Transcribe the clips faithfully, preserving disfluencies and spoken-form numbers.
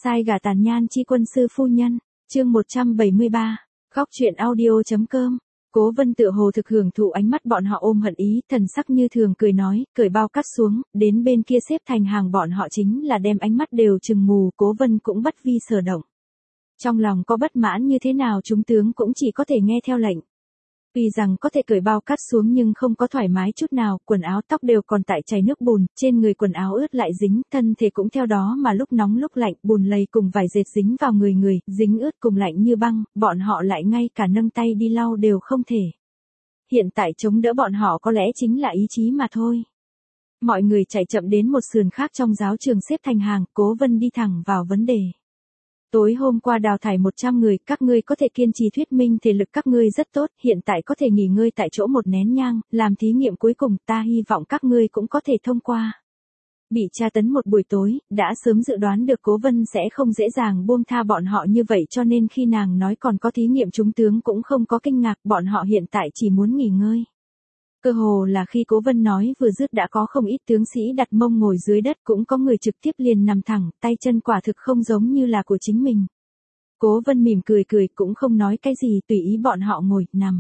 Sai gà tàn nhan chi quân sư phu nhân, chương một trăm bảy mươi ba, góc chuyện audio.com. Cố Vân tựa hồ thực hưởng thụ ánh mắt bọn họ ôm hận ý, thần sắc như thường cười nói, cởi bao cắt xuống, đến bên kia xếp thành hàng bọn họ chính là đem ánh mắt đều trừng mù, Cố Vân cũng bất vi sở động. Trong lòng có bất mãn như thế nào chúng tướng cũng chỉ có thể nghe theo lệnh. Vì rằng có thể cởi bao cắt xuống nhưng không có thoải mái chút nào, quần áo tóc đều còn tại chảy nước bùn, trên người quần áo ướt lại dính, thân thể cũng theo đó mà lúc nóng lúc lạnh, bùn lầy cùng vải dệt dính vào người người, dính ướt cùng lạnh như băng, bọn họ lại ngay cả nâng tay đi lau đều không thể. Hiện tại chống đỡ bọn họ có lẽ chính là ý chí mà thôi. Mọi người chạy chậm đến một sườn khác trong giáo trường xếp thành hàng, Cố Vân đi thẳng vào vấn đề. Tối hôm qua đào thải một trăm người, các ngươi có thể kiên trì thuyết minh thể lực các ngươi rất tốt, hiện tại có thể nghỉ ngơi tại chỗ một nén nhang, làm thí nghiệm cuối cùng, ta hy vọng các ngươi cũng có thể thông qua. Bị tra tấn một buổi tối, đã sớm dự đoán được Cố Vân sẽ không dễ dàng buông tha bọn họ như vậy cho nên khi nàng nói còn có thí nghiệm chúng tướng cũng không có kinh ngạc, bọn họ hiện tại chỉ muốn nghỉ ngơi. Cơ hồ là khi Cố Vân nói vừa dứt đã có không ít tướng sĩ đặt mông ngồi dưới đất, cũng có người trực tiếp liền nằm thẳng, tay chân quả thực không giống như là của chính mình. Cố Vân mỉm cười cười cũng không nói cái gì, tùy ý bọn họ ngồi, nằm.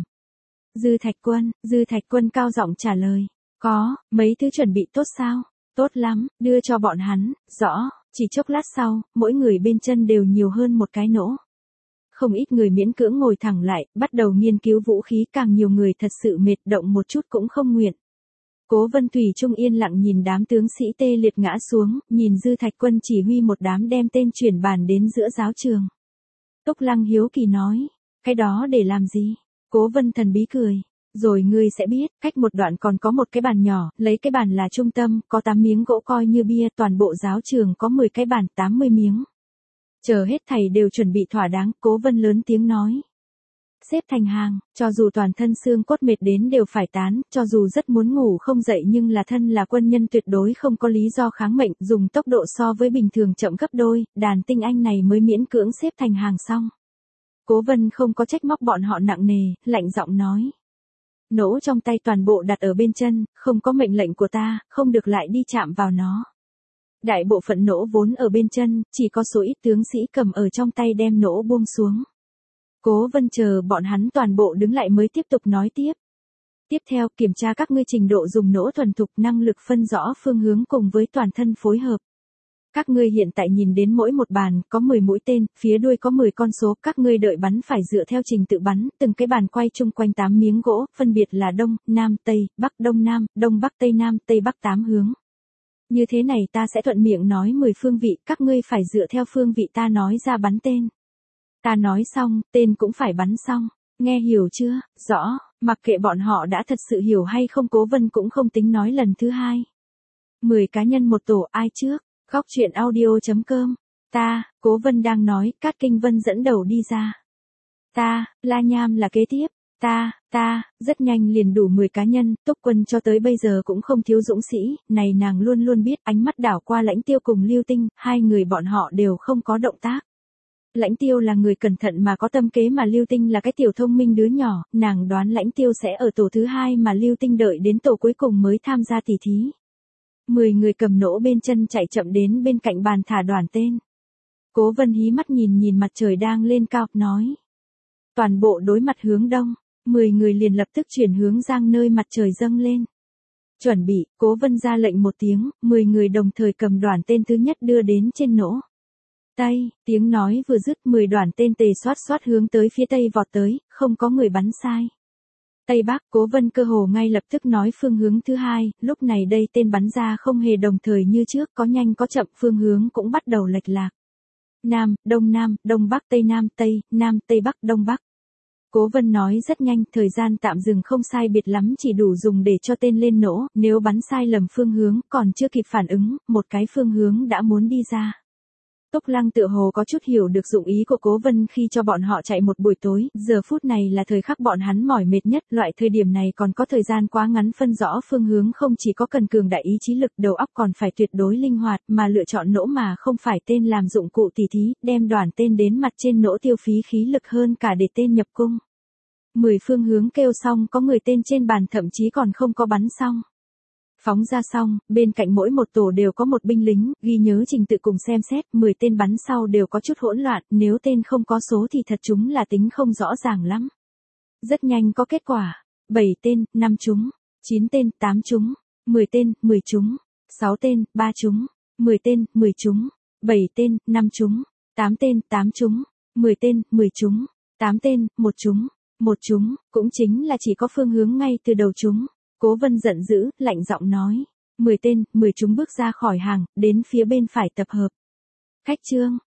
Dư Thạch Quân, Dư Thạch Quân cao giọng trả lời, có, mấy thứ chuẩn bị tốt sao? Tốt lắm, đưa cho bọn hắn, rõ, chỉ chốc lát sau, mỗi người bên chân đều nhiều hơn một cái nỗ. Không ít người miễn cưỡng ngồi thẳng lại, bắt đầu nghiên cứu vũ khí, càng nhiều người thật sự mệt, động một chút cũng không nguyện. Cố Vân Thủy Trung yên lặng nhìn đám tướng sĩ tê liệt ngã xuống, nhìn Dư Thạch Quân chỉ huy một đám đem tên chuyển bàn đến giữa giáo trường. Túc Lăng hiếu kỳ nói, cái đó để làm gì? Cố Vân thần bí cười, rồi ngươi sẽ biết, cách một đoạn còn có một cái bàn nhỏ, lấy cái bàn là trung tâm, có tám miếng gỗ coi như bia, toàn bộ giáo trường có mười cái bàn, tám mươi miếng. Chờ hết thầy đều chuẩn bị thỏa đáng, Cố Vân lớn tiếng nói. Xếp thành hàng, cho dù toàn thân xương cốt mệt đến đều phải tán, cho dù rất muốn ngủ không dậy nhưng là thân là quân nhân tuyệt đối không có lý do kháng mệnh, dùng tốc độ so với bình thường chậm gấp đôi, đàn tinh anh này mới miễn cưỡng xếp thành hàng xong. Cố Vân không có trách móc bọn họ nặng nề, lạnh giọng nói. Nỗ trong tay toàn bộ đặt ở bên chân, không có mệnh lệnh của ta, không được lại đi chạm vào nó. Đại bộ phận nỗ vốn ở bên chân, chỉ có số ít tướng sĩ cầm ở trong tay đem nỗ buông xuống. Cố Vân chờ bọn hắn toàn bộ đứng lại mới tiếp tục nói tiếp. Tiếp theo, kiểm tra các ngươi trình độ dùng nỗ thuần thục, năng lực phân rõ phương hướng cùng với toàn thân phối hợp. Các ngươi hiện tại nhìn đến mỗi một bàn, có mười mũi tên, phía đuôi có mười con số, các ngươi đợi bắn phải dựa theo trình tự bắn, từng cái bàn quay chung quanh tám miếng gỗ, phân biệt là đông, nam, tây, bắc, đông nam, đông bắc tây nam, tây bắc tám hướng. Như thế này ta sẽ thuận miệng nói mười phương vị, các ngươi phải dựa theo phương vị ta nói ra bắn tên. Ta nói xong, tên cũng phải bắn xong. Nghe hiểu chưa? Rõ, mặc kệ bọn họ đã thật sự hiểu hay không, Cố Vân cũng không tính nói lần thứ hai. mười cá nhân một tổ, ai trước? Góc chuyện audio.com. Ta, Cố Vân đang nói, Cát Kinh Vân dẫn đầu đi ra. Ta, La Nham là kế tiếp. Ta, ta, rất nhanh liền đủ mười cá nhân, Túc Quân cho tới bây giờ cũng không thiếu dũng sĩ, này nàng luôn luôn biết, ánh mắt đảo qua Lãnh Tiêu cùng Lưu Tinh, hai người bọn họ đều không có động tác. Lãnh Tiêu là người cẩn thận mà có tâm kế mà Lưu Tinh là cái tiểu thông minh đứa nhỏ, nàng đoán Lãnh Tiêu sẽ ở tổ thứ hai mà Lưu Tinh đợi đến tổ cuối cùng mới tham gia tỉ thí. Mười người cầm nỗ bên chân chạy chậm đến bên cạnh bàn thả đoàn tên. Cố Vân hí mắt nhìn nhìn mặt trời đang lên cao, nói. Toàn bộ đối mặt hướng đông. Mười người liền lập tức chuyển hướng giang nơi mặt trời dâng lên. Chuẩn bị, Cố Vân ra lệnh một tiếng, mười người đồng thời cầm đoàn tên thứ nhất đưa đến trên nỗ. Tây, tiếng nói vừa dứt, mười đoàn tên tề xoát xoát hướng tới phía tây vọt tới, không có người bắn sai. Tây Bắc, Cố Vân cơ hồ ngay lập tức nói phương hướng thứ hai, lúc này đây tên bắn ra không hề đồng thời như trước, có nhanh có chậm, phương hướng cũng bắt đầu lệch lạc. Nam, Đông Nam, Đông Bắc Tây Nam Tây, Nam Tây Bắc Đông Bắc. Cố Vân nói rất nhanh, thời gian tạm dừng không sai biệt lắm, chỉ đủ dùng để cho tên lên nỗ, nếu bắn sai lầm phương hướng, còn chưa kịp phản ứng, một cái phương hướng đã muốn đi ra. Túc Lăng tựa hồ có chút hiểu được dụng ý của Cố Vân khi cho bọn họ chạy một buổi tối, giờ phút này là thời khắc bọn hắn mỏi mệt nhất, loại thời điểm này còn có thời gian quá ngắn phân rõ phương hướng không chỉ có cần cường đại ý chí lực, đầu óc còn phải tuyệt đối linh hoạt, mà lựa chọn nỗ mà không phải tên làm dụng cụ tỉ thí, đem đoàn tên đến mặt trên nỗ tiêu phí khí lực hơn cả để tên nhập cung. Mười phương hướng kêu xong, có người tên trên bàn thậm chí còn không có bắn xong. Phóng ra xong, bên cạnh mỗi một tổ đều có một binh lính, ghi nhớ trình tự cùng xem xét, mười tên bắn sau đều có chút hỗn loạn, nếu tên không có số thì thật chúng là tính không rõ ràng lắm. Rất nhanh có kết quả, bảy tên, năm trúng, chín tên, tám trúng, mười tên, mười trúng, sáu tên, ba trúng, mười tên, mười trúng, bảy tên, năm trúng, tám tên, tám trúng, mười tên, mười trúng, tám tên, một trúng, một trúng, cũng chính là chỉ có phương hướng ngay từ đầu trúng. Cố Vân giận dữ, lạnh giọng nói, mười tên, mười trúng bước ra khỏi hàng, đến phía bên phải tập hợp. Khách trương,